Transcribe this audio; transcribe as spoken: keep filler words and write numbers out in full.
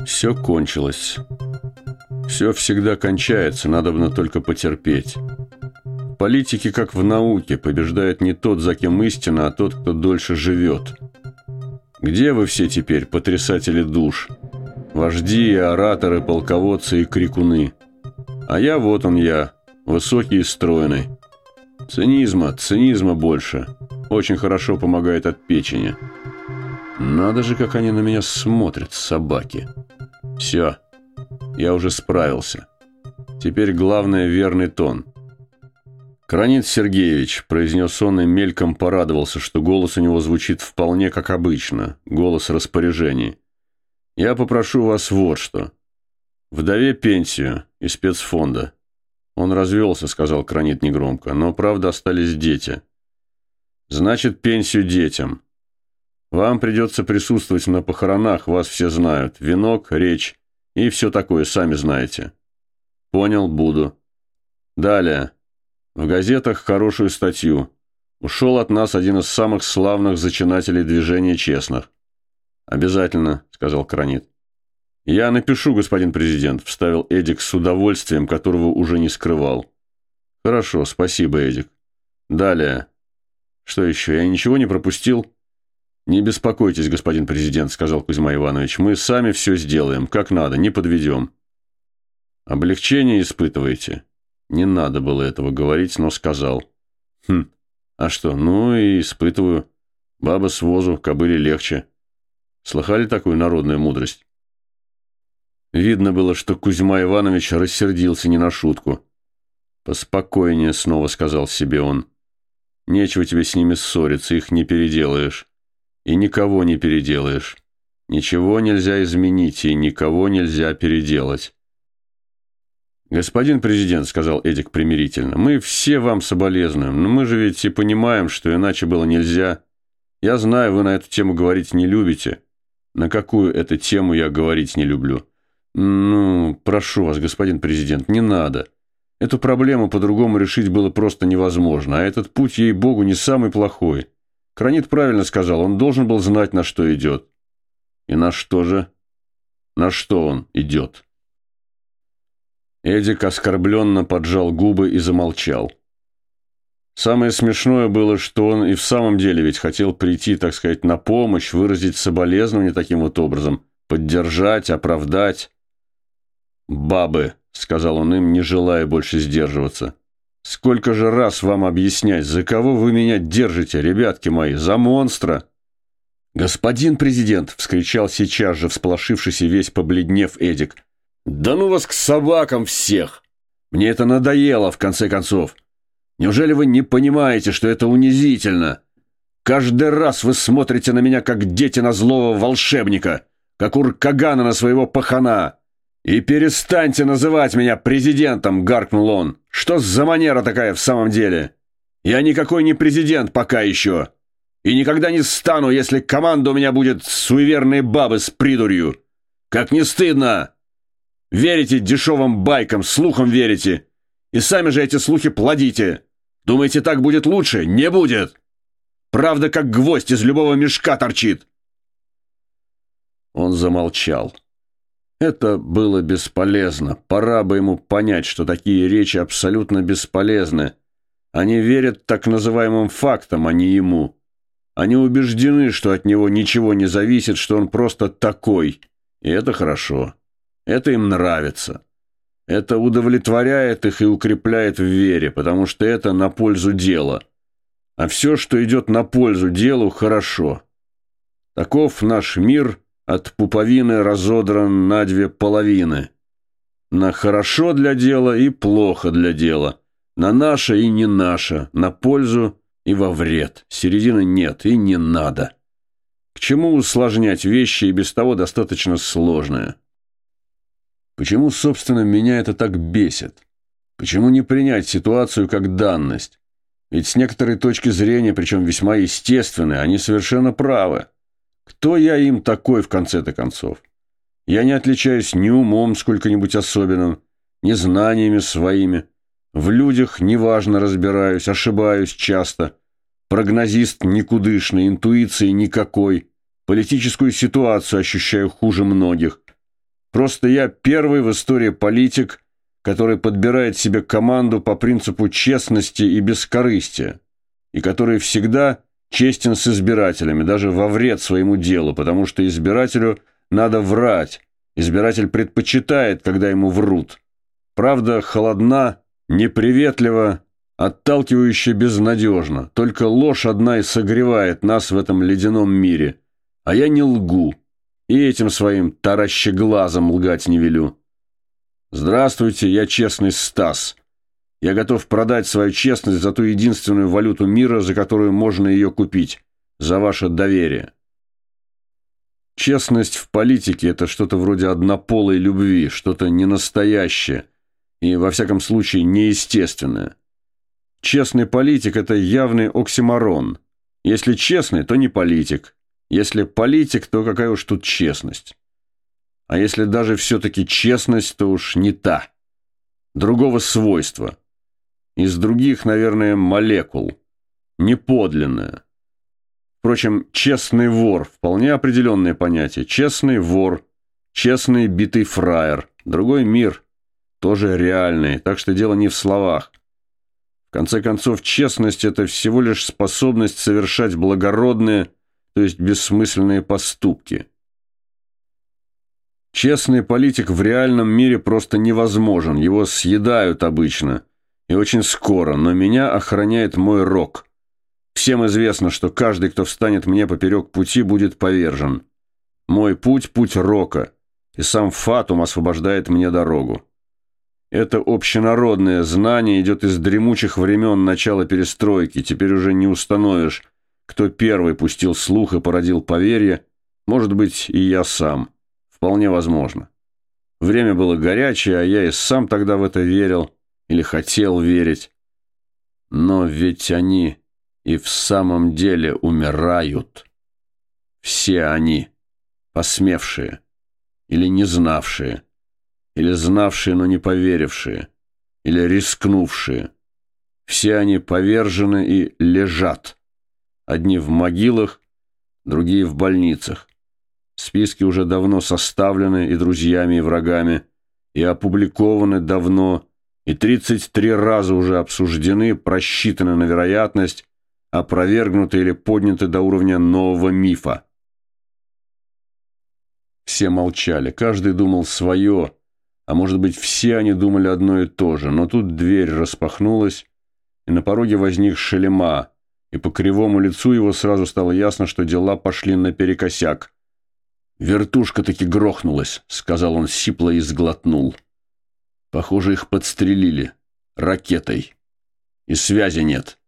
Все кончилось. Все всегда кончается, надобно только потерпеть. В политике, как в науке, побеждает не тот, за кем истина, а тот, кто дольше живет. Где вы все теперь, потрясатели душ? Вожди, ораторы, полководцы и крикуны. А я, вот он я, высокий и стройный. Цинизма, цинизма больше. Очень хорошо помогает от печени. Надо же, как они на меня смотрят, собаки. Все, я уже справился. Теперь главное — верный тон. «Кранит Сергеевич», — произнес он и мельком порадовался, что голос у него звучит вполне как обычно, голос распоряжений. «Я попрошу вас вот что. Вдове пенсию из спецфонда». «Он развелся», — сказал Кранит негромко, — «но, правда, остались дети». «Значит, пенсию детям. Вам придется присутствовать на похоронах, вас все знают. Венок, речь и все такое, сами знаете». «Понял, буду». «Далее. В газетах хорошую статью. Ушел от нас один из самых славных зачинателей движения честных». «Обязательно», — сказал Кранит. «Я напишу, господин президент», — вставил Эдик с удовольствием, которого уже не скрывал. «Хорошо, спасибо, Эдик. Далее. Что еще, я ничего не пропустил?» «Не беспокойтесь, господин президент», — сказал Кузьма Иванович. «Мы сами все сделаем, как надо, не подведем». «Облегчение испытываете?» Не надо было этого говорить, но сказал. «Хм, а что, ну и испытываю. Баба с возу, кобыле легче». Слыхали такую народную мудрость? Видно было, что Кузьма Иванович рассердился не на шутку. «Поспокойнее», — снова сказал себе он. «Нечего тебе с ними ссориться, их не переделаешь. И никого не переделаешь. Ничего нельзя изменить, и никого нельзя переделать». «Господин президент», — сказал Эдик примирительно, — «мы все вам соболезнуем, но мы же ведь и понимаем, что иначе было нельзя. Я знаю, вы на эту тему говорить не любите. На какую эту тему я говорить не люблю? Ну, прошу вас, господин президент, не надо. Эту проблему по-другому решить было просто невозможно, а этот путь, ей-богу, не самый плохой. Кранит правильно сказал, он должен был знать, на что идет». «И на что же? На что он идет?» Эдик оскорбленно поджал губы и замолчал. Самое смешное было, что он и в самом деле ведь хотел прийти, так сказать, на помощь, выразить соболезнование таким вот образом, поддержать, оправдать. «Бабы», — сказал он им, не желая больше сдерживаться. «Сколько же раз вам объяснять, за кого вы меня держите, ребятки мои, за монстра?» «Господин президент», — вскричал сейчас же, всполошившись и весь побледнев Эдик, — «да ну вас к собакам всех! Мне это надоело, в конце концов. Неужели вы не понимаете, что это унизительно? Каждый раз вы смотрите на меня, как дети на злого волшебника, как уркагана на своего пахана. И перестаньте называть меня президентом», — гаркнул он. «Что за манера такая в самом деле? Я никакой не президент пока еще. И никогда не стану, если команда у меня будет суеверные бабы с придурью. Как не стыдно! Верите дешевым байкам, слухам верите. И сами же эти слухи плодите. Думаете, так будет лучше? Не будет. Правда, как гвоздь из любого мешка торчит». Он замолчал. Это было бесполезно. Пора бы ему понять, что такие речи абсолютно бесполезны. Они верят так называемым фактам, а не ему. Они убеждены, что от него ничего не зависит, что он просто такой. И это хорошо. Это им нравится. Это удовлетворяет их и укрепляет в вере, потому что это на пользу дела. А все, что идет на пользу делу, хорошо. Таков наш мир, от пуповины разодран на две половины. На хорошо для дела и плохо для дела. На наше и не наше. На пользу и во вред. Середины нет и не надо. К чему усложнять вещи и без того достаточно сложные? Почему, собственно, меня это так бесит? Почему не принять ситуацию как данность? Ведь с некоторой точки зрения, причем весьма естественной, они совершенно правы. Кто я им такой, в конце-то концов? Я не отличаюсь ни умом сколько-нибудь особенным, ни знаниями своими. В людях неважно разбираюсь, ошибаюсь часто. Прогнозист никудышный, интуиции никакой. Политическую ситуацию ощущаю хуже многих. Просто я первый в истории политик, который подбирает себе команду по принципу честности и бескорыстия, и который всегда честен с избирателями, даже во вред своему делу, потому что избирателю надо врать. Избиратель предпочитает, когда ему врут. Правда холодна, неприветлива, отталкивающе безнадежно. Только ложь одна и согревает нас в этом ледяном мире. А я не лгу. И этим своим таращеглазом лгать не велю. Здравствуйте, я честный Стас. Я готов продать свою честность за ту единственную валюту мира, за которую можно ее купить. За ваше доверие. Честность в политике – это что-то вроде однополой любви, что-то ненастоящее и, во всяком случае, неестественное. Честный политик – это явный оксиморон. Если честный, то не политик. Если политик, то какая уж тут честность. А если даже все-таки честность, то уж не та. Другого свойства. Из других, наверное, молекул. Неподлинная. Впрочем, честный вор – вполне определенное понятие. Честный вор, честный битый фраер. Другой мир, тоже реальный, так что дело не в словах. В конце концов, честность – это всего лишь способность совершать благородные, то есть бессмысленные поступки. Честный политик в реальном мире просто невозможен, его съедают обычно, и очень скоро, но меня охраняет мой рок. Всем известно, что каждый, кто встанет мне поперек пути, будет повержен. Мой путь – путь рока, и сам фатум освобождает мне дорогу. Это общенародное знание идет из дремучих времен начала перестройки, теперь уже не установишь, кто первый пустил слух и породил поверье, может быть, и я сам. Вполне возможно. Время было горячее, а я и сам тогда в это верил или хотел верить. Но ведь они и в самом деле умирают. Все они, посмевшие или не знавшие, или знавшие, но не поверившие, или рискнувшие. Все они повержены и лежат. Одни в могилах, другие в больницах. Списки уже давно составлены и друзьями, и врагами, и опубликованы давно, и тридцать три раза уже обсуждены, просчитаны на вероятность, опровергнуты или подняты до уровня нового мифа. Все молчали, каждый думал свое, а может быть, все они думали одно и то же, но тут дверь распахнулась, и на пороге возник Шелема, и по кривому лицу его сразу стало ясно, что дела пошли наперекосяк. «Вертушка таки грохнулась», — сказал он сипло и сглотнул. «Похоже, их подстрелили. Ракетой. И связи нет».